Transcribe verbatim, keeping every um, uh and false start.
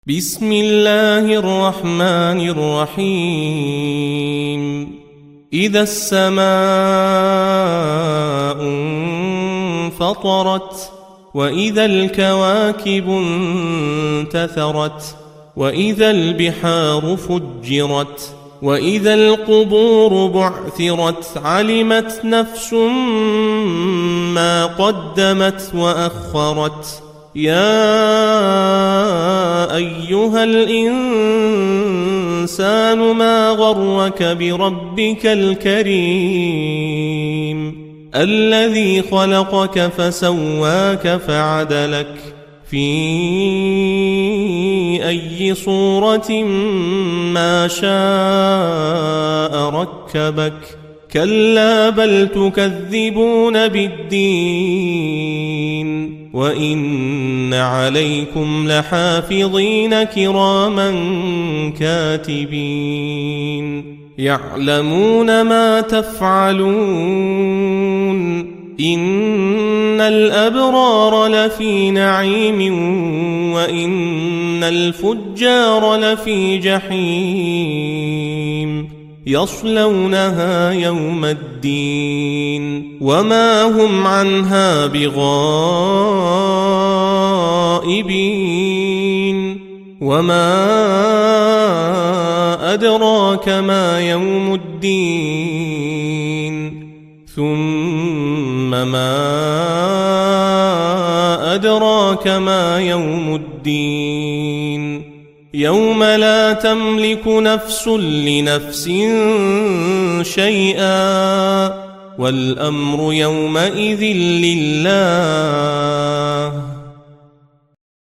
بسم الله الرحمن الرحيم إذا السماء انفطرت وإذا الكواكب انتثرت وإذا البحار فجرت وإذا القبور بعثرت علمت نفس ما قدمت وأخرت يا أيها الإنسان ما غرك بربك الكريم الذي خلقك فسواك فعدلك في أي صورة ما شاء ركبك كلا بل تكذبون بالدين وإن عليكم لحافظين كراما كاتبين يعلمون ما تفعلون إن الأبرار لفي نعيم وإن الفجار لفي جحيم يصلونها يوم الدين وما هم عنها بغائبين وما أدراك ما يوم الدين ثم ما أدراك ما يوم الدين يوم لا تملك نفس لنفس شيئا والأمر يومئذ لله